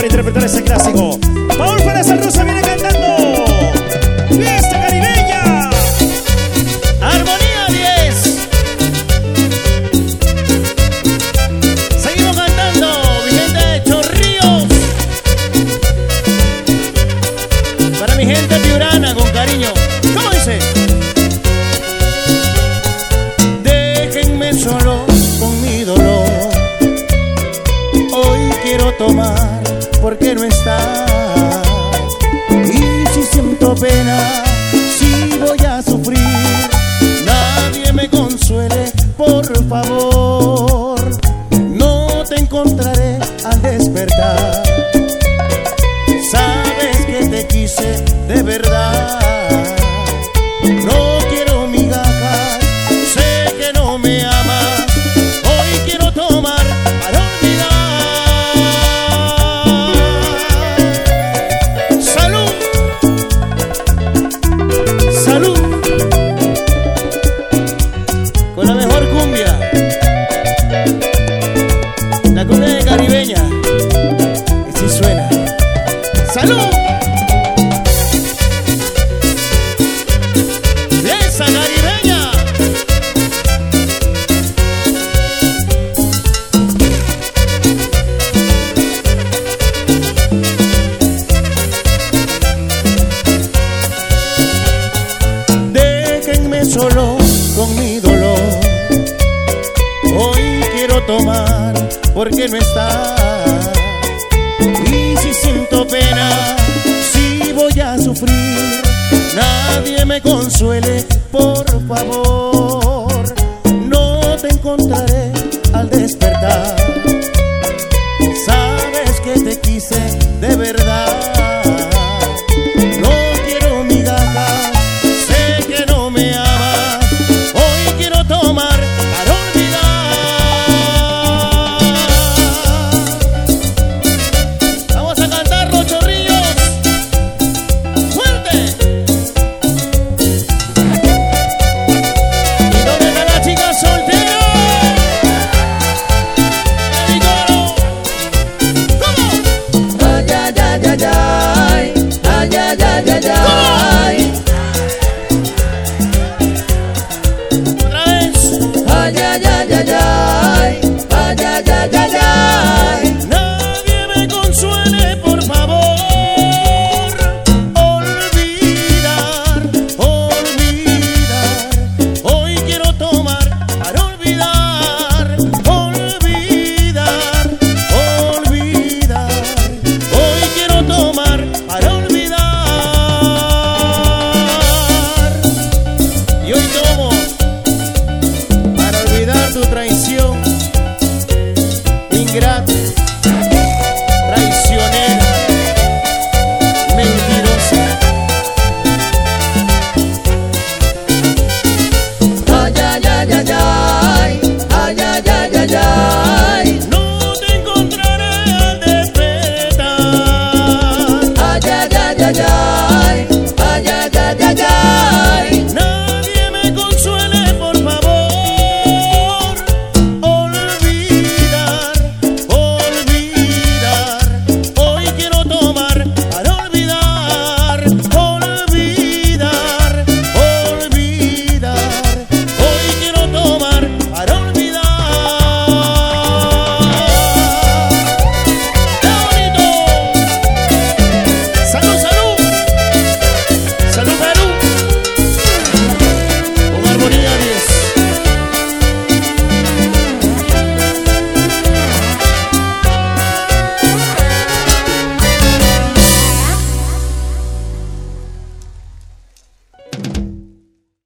interpretar ese clásico. Paul Fuerza Rusa viene cantando Fiesta Caribeña. Armonía 10. Seguimos cantando, mi gente de Chorrillos. Para mi gente piurana, con cariño. ¿Cómo dice? Déjenme solo con mi dolor. Hoy quiero tomar porque no estás. Y si siento pena, si voy a sufrir, nadie me consuele, por favor. No te encontraré al despertar. Sabes que te quise de verdad. No quiero migajas, sé que no me amas. Hoy quiero tomar para olvidar. Salud, salud, con la mejor cumbia, la cumbia de caribeña, que sí suena. Salud. Solo con mi dolor, hoy quiero tomar porque no estás. Y si siento pena, si voy a sufrir, nadie me consuele, por favor. No te encontraré al despertar. Sabes que te quise